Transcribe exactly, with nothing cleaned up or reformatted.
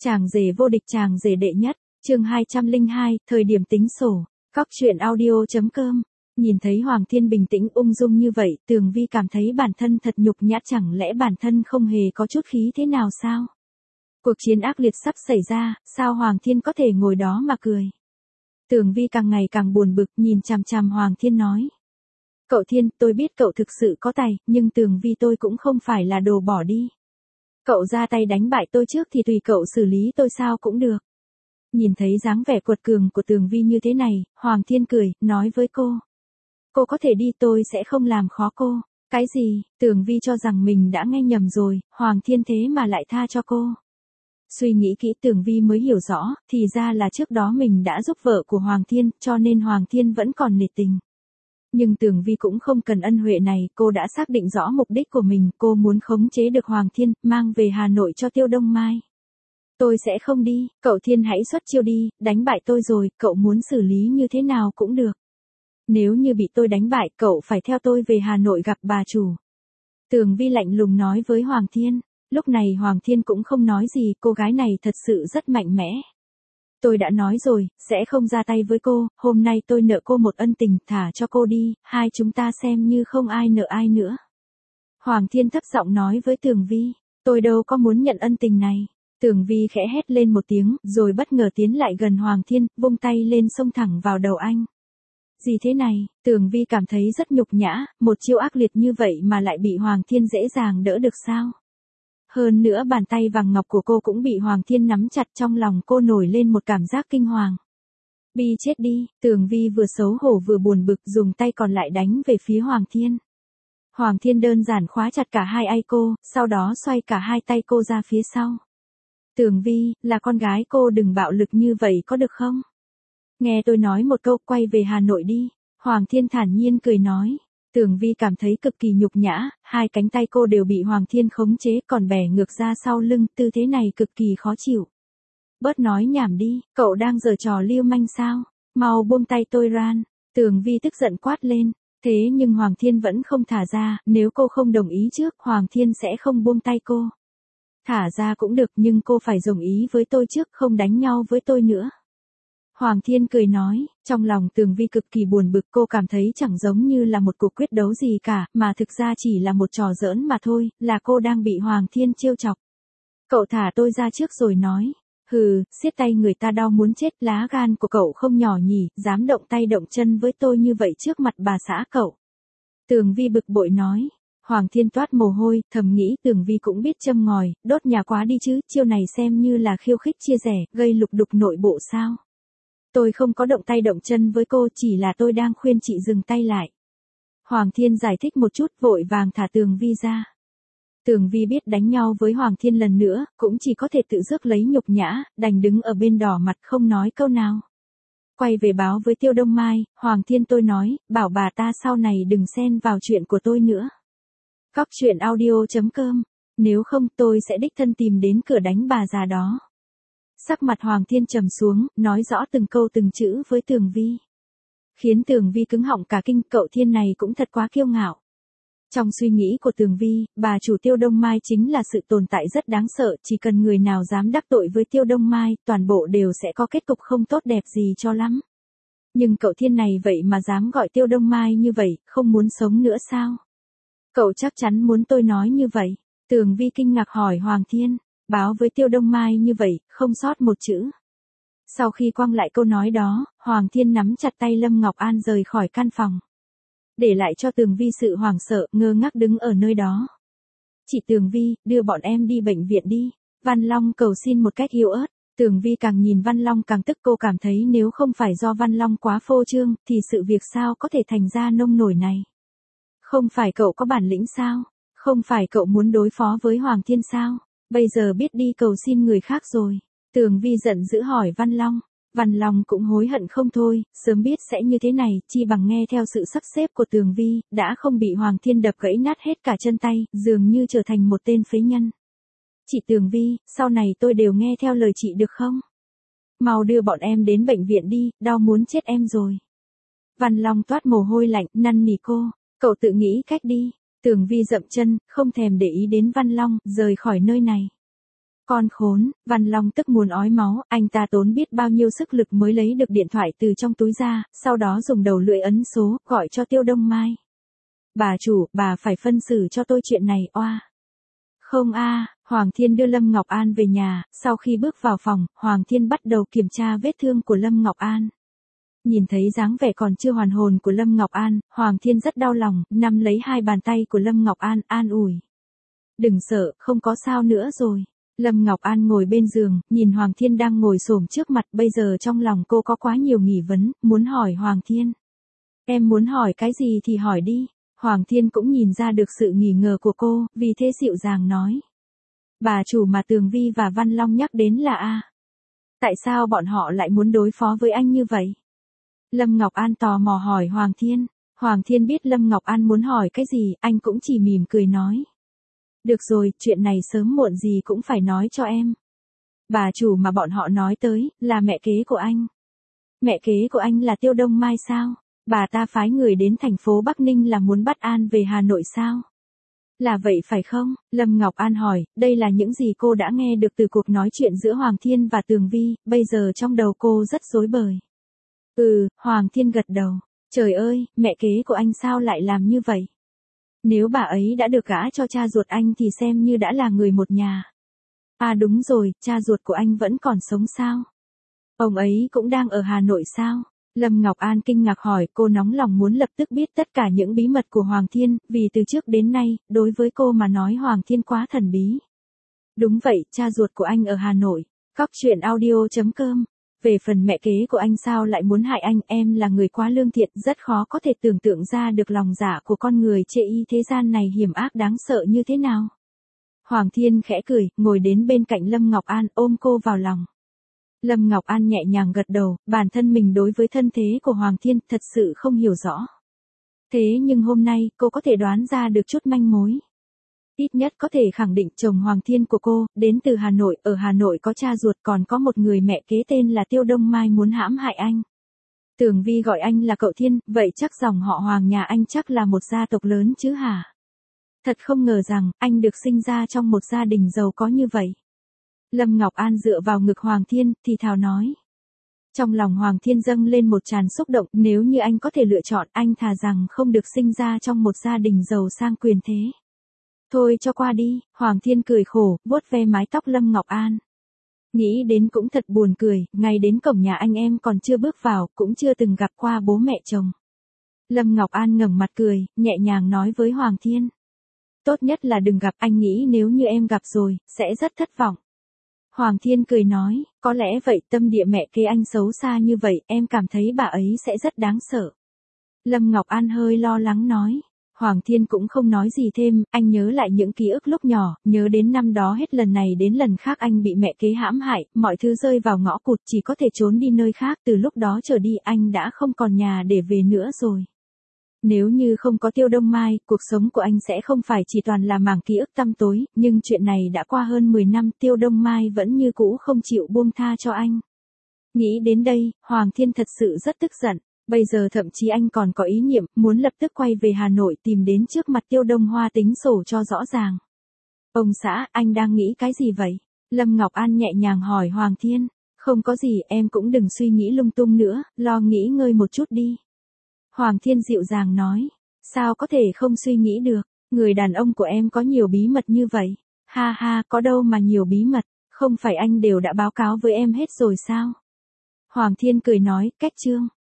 Chàng rể vô địch, chàng rể đệ nhất, chương hai trăm lẻ hai, thời điểm tính sổ, Cóc truyện audio.com. Nhìn thấy Hoàng Thiên bình tĩnh ung dung như vậy, Tường Vi cảm thấy bản thân thật nhục nhã, chẳng lẽ bản thân không hề có chút khí thế nào sao? Cuộc chiến ác liệt sắp xảy ra, sao Hoàng Thiên có thể ngồi đó mà cười? Tường Vi càng ngày càng buồn bực, nhìn chằm chằm Hoàng Thiên nói. Cậu Thiên, tôi biết cậu thực sự có tài, nhưng Tường Vi tôi cũng không phải là đồ bỏ đi. Cậu ra tay đánh bại tôi trước thì tùy cậu xử lý tôi sao cũng được. Nhìn thấy dáng vẻ quật cường của Tường Vi như thế này, Hoàng Thiên cười, nói với cô. Cô có thể đi, tôi sẽ không làm khó cô. Cái gì? Tường Vi cho rằng mình đã nghe nhầm rồi, Hoàng Thiên thế mà lại tha cho cô. Suy nghĩ kỹ Tường Vi mới hiểu rõ, thì ra là trước đó mình đã giúp vợ của Hoàng Thiên, cho nên Hoàng Thiên vẫn còn nể tình. Nhưng Tường Vi cũng không cần ân huệ này, cô đã xác định rõ mục đích của mình, cô muốn khống chế được Hoàng Thiên, mang về Hà Nội cho Tiêu Đông Mai. Tôi sẽ không đi, cậu Thiên hãy xuất chiêu đi, đánh bại tôi rồi, cậu muốn xử lý như thế nào cũng được. Nếu như bị tôi đánh bại, cậu phải theo tôi về Hà Nội gặp bà chủ. Tường Vi lạnh lùng nói với Hoàng Thiên. Lúc này Hoàng Thiên cũng không nói gì, cô gái này thật sự rất mạnh mẽ. Tôi đã nói rồi, sẽ không ra tay với cô, hôm nay tôi nợ cô một ân tình, thả cho cô đi, hai chúng ta xem như không ai nợ ai nữa. Hoàng Thiên thấp giọng nói với Tường Vi, tôi đâu có muốn nhận ân tình này. Tường Vi khẽ hét lên một tiếng, rồi bất ngờ tiến lại gần Hoàng Thiên, vung tay lên xông thẳng vào đầu anh. Gì thế này? Tường Vi cảm thấy rất nhục nhã, một chiêu ác liệt như vậy mà lại bị Hoàng Thiên dễ dàng đỡ được sao? Hơn nữa bàn tay vàng ngọc của cô cũng bị Hoàng Thiên nắm chặt, trong lòng cô nổi lên một cảm giác kinh hoàng. Bi chết đi, Tường Vi vừa xấu hổ vừa buồn bực, dùng tay còn lại đánh về phía Hoàng Thiên. Hoàng Thiên đơn giản khóa chặt cả hai tay cô, sau đó xoay cả hai tay cô ra phía sau. Tường Vi, là con gái cô đừng bạo lực như vậy có được không? Nghe tôi nói một câu, quay về Hà Nội đi. Hoàng Thiên thản nhiên cười nói. Tường Vi cảm thấy cực kỳ nhục nhã, hai cánh tay cô đều bị Hoàng Thiên khống chế, còn bẻ ngược ra sau lưng, tư thế này cực kỳ khó chịu. Bớt nói nhảm đi, cậu đang giở trò lưu manh sao? Mau buông tay tôi ra. Tường Vi tức giận quát lên. Thế nhưng Hoàng Thiên vẫn không thả ra, nếu cô không đồng ý trước, Hoàng Thiên sẽ không buông tay cô. Thả ra cũng được, nhưng cô phải đồng ý với tôi trước, không đánh nhau với tôi nữa. Hoàng Thiên cười nói, trong lòng Tường Vi cực kỳ buồn bực, cô cảm thấy chẳng giống như là một cuộc quyết đấu gì cả, mà thực ra chỉ là một trò giỡn mà thôi, là cô đang bị Hoàng Thiên trêu chọc. Cậu thả tôi ra trước rồi nói, hừ, siết tay người ta đau muốn chết, lá gan của cậu không nhỏ nhỉ, dám động tay động chân với tôi như vậy trước mặt bà xã cậu. Tường Vi bực bội nói. Hoàng Thiên toát mồ hôi, thầm nghĩ Tường Vi cũng biết châm ngòi, đốt nhà quá đi chứ, chiêu này xem như là khiêu khích chia rẽ, gây lục đục nội bộ sao. Tôi không có động tay động chân với cô, chỉ là tôi đang khuyên chị dừng tay lại. Hoàng Thiên giải thích một chút, vội vàng thả Tường Vi ra. Tường Vi biết đánh nhau với Hoàng Thiên lần nữa, cũng chỉ có thể tự rước lấy nhục nhã, đành đứng ở bên đỏ mặt không nói câu nào. Quay về báo với Tiêu Đông Mai, Hoàng Thiên tôi nói, bảo bà ta sau này đừng xen vào chuyện của tôi nữa. Cóc truyện audio.com, nếu không tôi sẽ đích thân tìm đến cửa đánh bà già đó. Sắc mặt Hoàng Thiên trầm xuống, nói rõ từng câu từng chữ với Tường Vi. Khiến Tường Vi cứng họng cả kinh, cậu Thiên này cũng thật quá kiêu ngạo. Trong suy nghĩ của Tường Vi, bà chủ Tiêu Đông Mai chính là sự tồn tại rất đáng sợ, chỉ cần người nào dám đắc tội với Tiêu Đông Mai, toàn bộ đều sẽ có kết cục không tốt đẹp gì cho lắm. Nhưng cậu Thiên này vậy mà dám gọi Tiêu Đông Mai như vậy, không muốn sống nữa sao? Cậu chắc chắn muốn tôi nói như vậy. Tường Vi kinh ngạc hỏi Hoàng Thiên, báo với Tiêu Đông Mai như vậy, không sót một chữ. Sau khi quăng lại câu nói đó, Hoàng Thiên nắm chặt tay Lâm Ngọc An rời khỏi căn phòng. Để lại cho Tường Vi sự hoảng sợ, ngơ ngác đứng ở nơi đó. Chị Tường Vi, đưa bọn em đi bệnh viện đi. Văn Long cầu xin một cách yếu ớt. Tường Vi càng nhìn Văn Long càng tức, cô cảm thấy nếu không phải do Văn Long quá phô trương, thì sự việc sao có thể thành ra nông nổi này. Không phải cậu có bản lĩnh sao? Không phải cậu muốn đối phó với Hoàng Thiên sao? Bây giờ biết đi cầu xin người khác rồi. Tường Vi giận dữ hỏi Văn Long. Văn Long cũng hối hận không thôi, sớm biết sẽ như thế này, chi bằng nghe theo sự sắp xếp của Tường Vi, đã không bị Hoàng Thiên đập gãy nát hết cả chân tay, dường như trở thành một tên phế nhân. Chị Tường Vi, sau này tôi đều nghe theo lời chị được không? Mau đưa bọn em đến bệnh viện đi, đau muốn chết em rồi. Văn Long toát mồ hôi lạnh, năn nỉ cô, cậu tự nghĩ cách đi. Tường Vi dậm chân, không thèm để ý đến Văn Long, rời khỏi nơi này. Con khốn, Văn Long tức muốn ói máu, anh ta tốn biết bao nhiêu sức lực mới lấy được điện thoại từ trong túi ra, sau đó dùng đầu lưỡi ấn số, gọi cho Tiêu Đông Mai. Bà chủ, bà phải phân xử cho tôi chuyện này, oa. Không a, Hoàng Thiên đưa Lâm Ngọc An về nhà, sau khi bước vào phòng, Hoàng Thiên bắt đầu kiểm tra vết thương của Lâm Ngọc An. Nhìn thấy dáng vẻ còn chưa hoàn hồn của Lâm Ngọc An, Hoàng Thiên rất đau lòng, nắm lấy hai bàn tay của Lâm Ngọc An, an ủi. Đừng sợ, không có sao nữa rồi. Lâm Ngọc An ngồi bên giường, nhìn Hoàng Thiên đang ngồi xổm trước mặt, bây giờ trong lòng cô có quá nhiều nghi vấn, muốn hỏi Hoàng Thiên. Em muốn hỏi cái gì thì hỏi đi. Hoàng Thiên cũng nhìn ra được sự nghi ngờ của cô, vì thế dịu dàng nói. Bà chủ mà Tường Vi và Văn Long nhắc đến là A. Tại sao bọn họ lại muốn đối phó với anh như vậy? Lâm Ngọc An tò mò hỏi Hoàng Thiên. Hoàng Thiên biết Lâm Ngọc An muốn hỏi cái gì, anh cũng chỉ mỉm cười nói. Được rồi, chuyện này sớm muộn gì cũng phải nói cho em. Bà chủ mà bọn họ nói tới, là mẹ kế của anh. Mẹ kế của anh là Tiêu Đông Mai sao? Bà ta phái người đến thành phố Bắc Ninh là muốn bắt An về Hà Nội sao? Là vậy phải không? Lâm Ngọc An hỏi, đây là những gì cô đã nghe được từ cuộc nói chuyện giữa Hoàng Thiên và Tường Vi, bây giờ trong đầu cô rất rối bời. Ừ, Hoàng Thiên gật đầu. Trời ơi, mẹ kế của anh sao lại làm như vậy? Nếu bà ấy đã được gả cho cha ruột anh thì xem như đã là người một nhà. À đúng rồi, cha ruột của anh vẫn còn sống sao? Ông ấy cũng đang ở Hà Nội sao? Lâm Ngọc An kinh ngạc hỏi, cô nóng lòng muốn lập tức biết tất cả những bí mật của Hoàng Thiên, vì từ trước đến nay, đối với cô mà nói Hoàng Thiên quá thần bí. Đúng vậy, cha ruột của anh ở Hà Nội. Cóc truyện audio chấm com. Về phần mẹ kế của anh sao lại muốn hại anh, em là người quá lương thiện, rất khó có thể tưởng tượng ra được lòng dạ của con người chê y thế gian này hiểm ác đáng sợ như thế nào. Hoàng Thiên khẽ cười, ngồi đến bên cạnh Lâm Ngọc An, ôm cô vào lòng. Lâm Ngọc An nhẹ nhàng gật đầu, bản thân mình đối với thân thế của Hoàng Thiên thật sự không hiểu rõ. Thế nhưng hôm nay, cô có thể đoán ra được chút manh mối. Ít nhất có thể khẳng định chồng Hoàng Thiên của cô, đến từ Hà Nội, ở Hà Nội có cha ruột, còn có một người mẹ kế tên là Tiêu Đông Mai muốn hãm hại anh. Tường Vi gọi anh là cậu Thiên, vậy chắc dòng họ Hoàng nhà anh chắc là một gia tộc lớn chứ hả? Thật không ngờ rằng, anh được sinh ra trong một gia đình giàu có như vậy. Lâm Ngọc An dựa vào ngực Hoàng Thiên, thì thào nói. Trong lòng Hoàng Thiên dâng lên một tràn xúc động, nếu như anh có thể lựa chọn, anh thà rằng không được sinh ra trong một gia đình giàu sang quyền thế. Thôi cho qua đi, Hoàng Thiên cười khổ, vuốt ve mái tóc Lâm Ngọc An. Nghĩ đến cũng thật buồn cười, ngay đến cổng nhà anh em còn chưa bước vào, cũng chưa từng gặp qua bố mẹ chồng. Lâm Ngọc An ngẩng mặt cười, nhẹ nhàng nói với Hoàng Thiên. Tốt nhất là đừng gặp, anh nghĩ nếu như em gặp rồi, sẽ rất thất vọng. Hoàng Thiên cười nói, có lẽ vậy, tâm địa mẹ kế anh xấu xa như vậy, em cảm thấy bà ấy sẽ rất đáng sợ. Lâm Ngọc An hơi lo lắng nói. Hoàng Thiên cũng không nói gì thêm, anh nhớ lại những ký ức lúc nhỏ, nhớ đến năm đó hết lần này đến lần khác anh bị mẹ kế hãm hại, mọi thứ rơi vào ngõ cụt, chỉ có thể trốn đi nơi khác, từ lúc đó trở đi anh đã không còn nhà để về nữa rồi. Nếu như không có Tiêu Đông Mai, cuộc sống của anh sẽ không phải chỉ toàn là mảng ký ức tăm tối, nhưng chuyện này đã qua hơn mười năm, Tiêu Đông Mai vẫn như cũ không chịu buông tha cho anh. Nghĩ đến đây, Hoàng Thiên thật sự rất tức giận. Bây giờ thậm chí anh còn có ý niệm, muốn lập tức quay về Hà Nội tìm đến trước mặt Tiêu Đông Hoa tính sổ cho rõ ràng. Ông xã, anh đang nghĩ cái gì vậy? Lâm Ngọc An nhẹ nhàng hỏi Hoàng Thiên. Không có gì, em cũng đừng suy nghĩ lung tung nữa, lo nghỉ ngơi một chút đi. Hoàng Thiên dịu dàng nói. Sao có thể không suy nghĩ được, người đàn ông của em có nhiều bí mật như vậy. Ha ha, có đâu mà nhiều bí mật, không phải anh đều đã báo cáo với em hết rồi sao? Hoàng Thiên cười nói, cách chương.